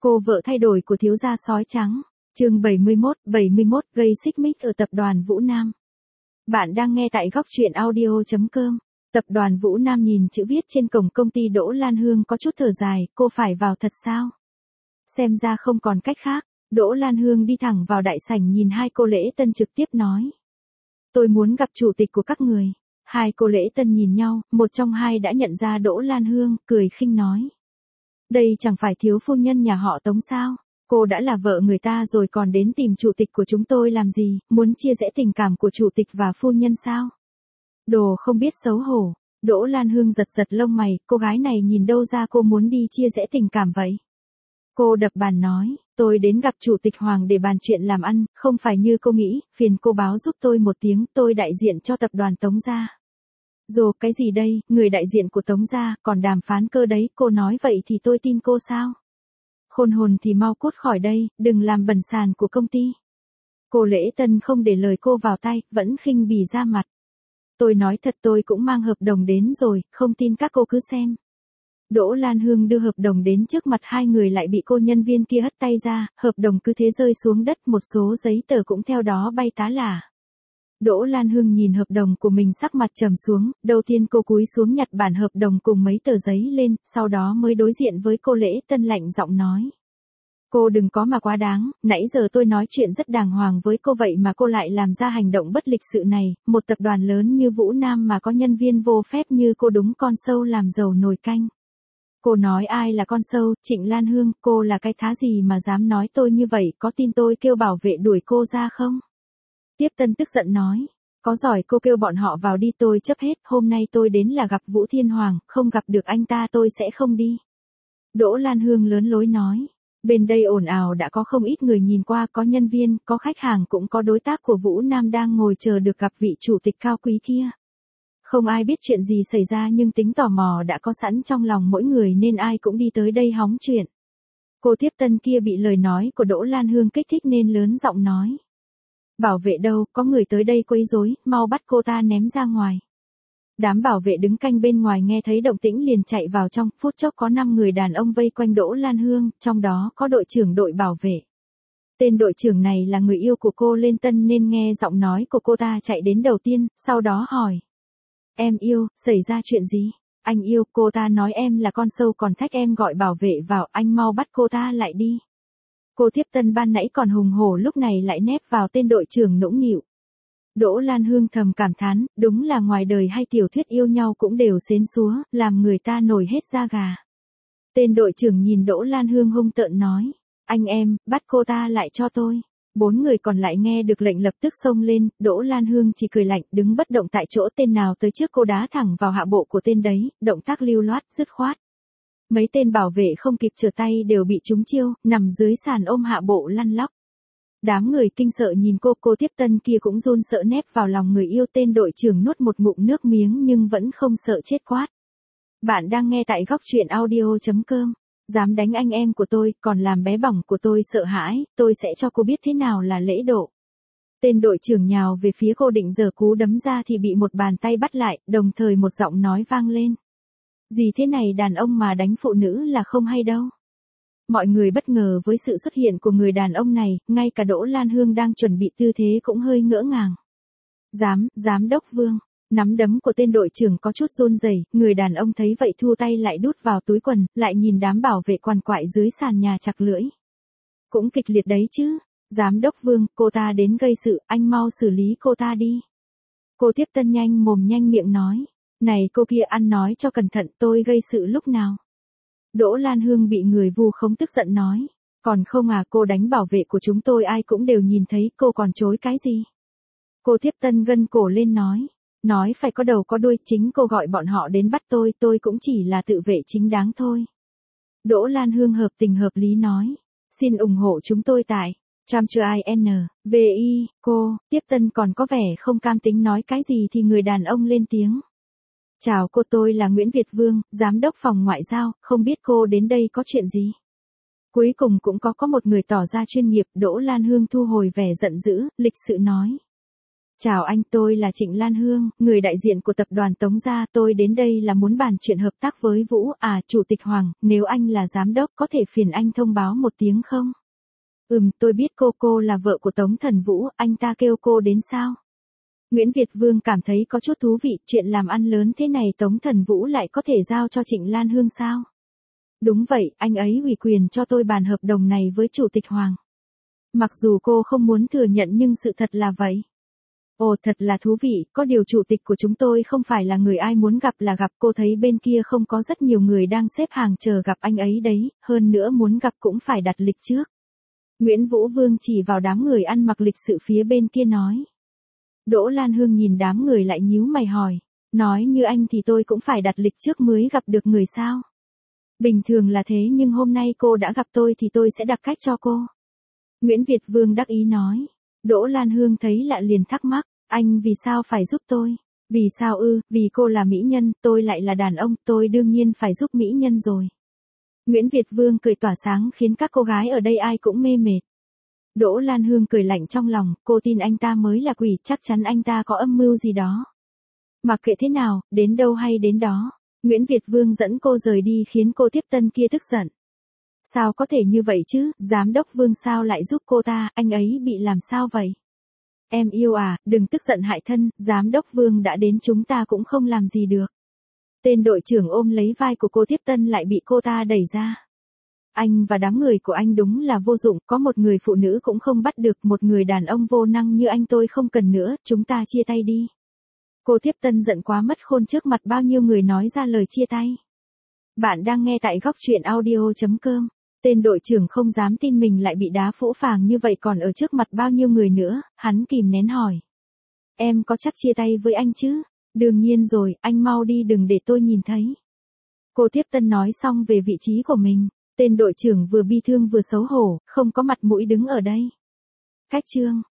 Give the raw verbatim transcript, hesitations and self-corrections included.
Cô vợ thay đổi của thiếu gia sói trắng. Chương bảy mươi mốt, bảy mươi mốt gây xích mích ở tập đoàn Vũ Nam. Bạn đang nghe tại góc truyện audio chấm com. Tập đoàn Vũ Nam nhìn chữ viết trên cổng công ty Đỗ Lan Hương có chút thở dài, cô phải vào thật sao? Xem ra không còn cách khác, Đỗ Lan Hương đi thẳng vào đại sảnh nhìn hai cô lễ tân trực tiếp nói. Tôi muốn gặp chủ tịch của các người. Hai cô lễ tân nhìn nhau, một trong hai đã nhận ra Đỗ Lan Hương, cười khinh nói. Đây chẳng phải thiếu phu nhân nhà họ Tống sao? Cô đã là vợ người ta rồi còn đến tìm chủ tịch của chúng tôi làm gì, muốn chia rẽ tình cảm của chủ tịch và phu nhân sao? Đồ không biết xấu hổ. Đỗ Lan Hương giật giật lông mày, cô gái này nhìn đâu ra cô muốn đi chia rẽ tình cảm vậy? Cô đập bàn nói, tôi đến gặp chủ tịch Hoàng để bàn chuyện làm ăn, không phải như cô nghĩ, phiền cô báo giúp tôi một tiếng, tôi đại diện cho tập đoàn Tống gia. Dù cái gì đây, người đại diện của Tống gia, còn đàm phán cơ đấy, cô nói vậy thì tôi tin cô sao? Khôn hồn thì mau cút khỏi đây, đừng làm bẩn sàn của công ty. Cô lễ tân không để lời cô vào tay, vẫn khinh bỉ ra mặt. Tôi nói thật tôi cũng mang hợp đồng đến rồi, không tin các cô cứ xem. Đỗ Lan Hương đưa hợp đồng đến trước mặt hai người lại bị cô nhân viên kia hất tay ra, hợp đồng cứ thế rơi xuống đất, một số giấy tờ cũng theo đó bay tá lả. Đỗ Lan Hương nhìn hợp đồng của mình sắc mặt trầm xuống, đầu tiên cô cúi xuống nhặt bản hợp đồng cùng mấy tờ giấy lên, sau đó mới đối diện với cô lễ tân lạnh giọng nói. Cô đừng có mà quá đáng, nãy giờ tôi nói chuyện rất đàng hoàng với cô vậy mà cô lại làm ra hành động bất lịch sự này, một tập đoàn lớn như Vũ Nam mà có nhân viên vô phép như cô đúng con sâu làm dầu nồi canh. Cô nói ai là con sâu, Trịnh Lan Hương, cô là cái thá gì mà dám nói tôi như vậy, có tin tôi kêu bảo vệ đuổi cô ra không? Tiếp tân tức giận nói, có giỏi cô kêu bọn họ vào đi tôi chấp hết, hôm nay tôi đến là gặp Vũ Thiên Hoàng, không gặp được anh ta tôi sẽ không đi. Đỗ Lan Hương lớn lối nói, bên đây ồn ào đã có không ít người nhìn qua, có nhân viên, có khách hàng cũng có đối tác của Vũ Nam đang ngồi chờ được gặp vị chủ tịch cao quý kia. Không ai biết chuyện gì xảy ra nhưng tính tò mò đã có sẵn trong lòng mỗi người nên ai cũng đi tới đây hóng chuyện. Cô tiếp tân kia bị lời nói của Đỗ Lan Hương kích thích nên lớn giọng nói. Bảo vệ đâu, có người tới đây quấy rối, mau bắt cô ta ném ra ngoài. Đám bảo vệ đứng canh bên ngoài nghe thấy động tĩnh liền chạy vào trong, phút chốc có năm người đàn ông vây quanh Đỗ Lan Hương, trong đó có đội trưởng đội bảo vệ. Tên đội trưởng này là người yêu của cô Lên Tân nên nghe giọng nói của cô ta chạy đến đầu tiên, sau đó hỏi. Em yêu, xảy ra chuyện gì? Anh yêu, cô ta nói em là con sâu còn thách em gọi bảo vệ vào, anh mau bắt cô ta lại đi. Cô tiếp tân ban nãy còn hùng hổ lúc này lại nép vào tên đội trưởng nũng nịu. Đỗ Lan Hương thầm cảm thán, đúng là ngoài đời hay tiểu thuyết yêu nhau cũng đều xến xúa, làm người ta nổi hết da gà. Tên đội trưởng nhìn Đỗ Lan Hương hung tợn nói, anh em, bắt cô ta lại cho tôi. Bốn người còn lại nghe được lệnh lập tức xông lên, Đỗ Lan Hương chỉ cười lạnh, đứng bất động tại chỗ, tên nào tới trước cô đá thẳng vào hạ bộ của tên đấy, động tác lưu loát, dứt khoát. Mấy tên bảo vệ không kịp trở tay đều bị trúng chiêu, nằm dưới sàn ôm hạ bộ lăn lóc. Đám người kinh sợ nhìn cô, cô tiếp tân kia cũng run sợ nép vào lòng người yêu, tên đội trưởng nuốt một ngụm nước miếng nhưng vẫn không sợ chết quát. Bạn đang nghe tại góc truyện audio chấm com. Dám đánh anh em của tôi, còn làm bé bỏng của tôi sợ hãi, tôi sẽ cho cô biết thế nào là lễ độ. Tên đội trưởng nhào về phía cô định giở cú đấm ra thì bị một bàn tay bắt lại, đồng thời một giọng nói vang lên. Gì thế này, đàn ông mà đánh phụ nữ là không hay đâu. Mọi người bất ngờ với sự xuất hiện của người đàn ông này, ngay cả Đỗ Lan Hương đang chuẩn bị tư thế cũng hơi ngỡ ngàng. Giám, giám đốc Vương. Nắm đấm của tên đội trưởng có chút run rẩy, người đàn ông thấy vậy thu tay lại đút vào túi quần, lại nhìn đám bảo vệ quằn quại dưới sàn nhà chặt lưỡi. Cũng kịch liệt đấy chứ. Giám đốc Vương, cô ta đến gây sự, anh mau xử lý cô ta đi. Cô tiếp tân nhanh mồm nhanh miệng nói. Này cô kia, ăn nói cho cẩn thận, tôi gây sự lúc nào? Đỗ Lan Hương bị người vu khống tức giận nói. Còn không à, cô đánh bảo vệ của chúng tôi ai cũng đều nhìn thấy, cô còn chối cái gì? Cô tiếp tân gân cổ lên nói. Nói phải có đầu có đuôi, chính cô gọi bọn họ đến bắt tôi, tôi cũng chỉ là tự vệ chính đáng thôi. Đỗ Lan Hương hợp tình hợp lý nói. Xin ủng hộ chúng tôi tại Tram.in, vê i, cô, tiếp tân còn có vẻ không cam tính nói cái gì thì người đàn ông lên tiếng. Chào cô, tôi là Nguyễn Việt Vương, giám đốc phòng ngoại giao, không biết cô đến đây có chuyện gì? Cuối cùng cũng có có một người tỏ ra chuyên nghiệp, Đỗ Lan Hương thu hồi vẻ giận dữ, lịch sự nói. Chào anh, tôi là Trịnh Lan Hương, người đại diện của tập đoàn Tống Gia. Tôi đến đây là muốn bàn chuyện hợp tác với Vũ. À, Chủ tịch Hoàng, nếu anh là giám đốc có thể phiền anh thông báo một tiếng không? Ừm, tôi biết cô cô là vợ của Tống Thần Vũ, anh ta kêu cô đến sao? Nguyễn Việt Vương cảm thấy có chút thú vị, chuyện làm ăn lớn thế này Tống Thần Vũ lại có thể giao cho Trịnh Lan Hương sao? Đúng vậy, anh ấy ủy quyền cho tôi bàn hợp đồng này với Chủ tịch Hoàng. Mặc dù cô không muốn thừa nhận nhưng sự thật là vậy. Ồ, thật là thú vị, có điều chủ tịch của chúng tôi không phải là người ai muốn gặp là gặp. Cô thấy bên kia không có rất nhiều người đang xếp hàng chờ gặp anh ấy đấy, hơn nữa muốn gặp cũng phải đặt lịch trước. Nguyễn Vũ Vương chỉ vào đám người ăn mặc lịch sự phía bên kia nói. Đỗ Lan Hương nhìn đám người lại nhíu mày hỏi, nói như anh thì tôi cũng phải đặt lịch trước mới gặp được người sao? Bình thường là thế nhưng hôm nay cô đã gặp tôi thì tôi sẽ đặt cách cho cô. Nguyễn Việt Vương đắc ý nói. Đỗ Lan Hương thấy lạ liền thắc mắc, anh vì sao phải giúp tôi? Vì sao ư, vì cô là mỹ nhân, tôi lại là đàn ông, tôi đương nhiên phải giúp mỹ nhân rồi. Nguyễn Việt Vương cười tỏa sáng khiến các cô gái ở đây ai cũng mê mệt. Đỗ Lan Hương cười lạnh trong lòng, cô tin anh ta mới là quỷ, chắc chắn anh ta có âm mưu gì đó. Mặc kệ thế nào, đến đâu hay đến đó. Nguyễn Việt Vương dẫn cô rời đi khiến cô tiếp tân kia tức giận. Sao có thể như vậy chứ, giám đốc Vương sao lại giúp cô ta, anh ấy bị làm sao vậy? Em yêu à, đừng tức giận hại thân, giám đốc Vương đã đến chúng ta cũng không làm gì được. Tên đội trưởng ôm lấy vai của cô tiếp tân lại bị cô ta đẩy ra. Anh và đám người của anh đúng là vô dụng, có một người phụ nữ cũng không bắt được, một người đàn ông vô năng như anh tôi không cần nữa, chúng ta chia tay đi. Cô tiếp tân giận quá mất khôn trước mặt bao nhiêu người nói ra lời chia tay. Bạn đang nghe tại góc truyện audio chấm com. Tên đội trưởng không dám tin mình lại bị đá phũ phàng như vậy còn ở trước mặt bao nhiêu người nữa, hắn kìm nén hỏi. Em có chắc chia tay với anh chứ? Đương nhiên rồi, anh mau đi đừng để tôi nhìn thấy. Cô tiếp tân nói xong về vị trí của mình, tên đội trưởng vừa bi thương vừa xấu hổ, không có mặt mũi đứng ở đây. Cách chương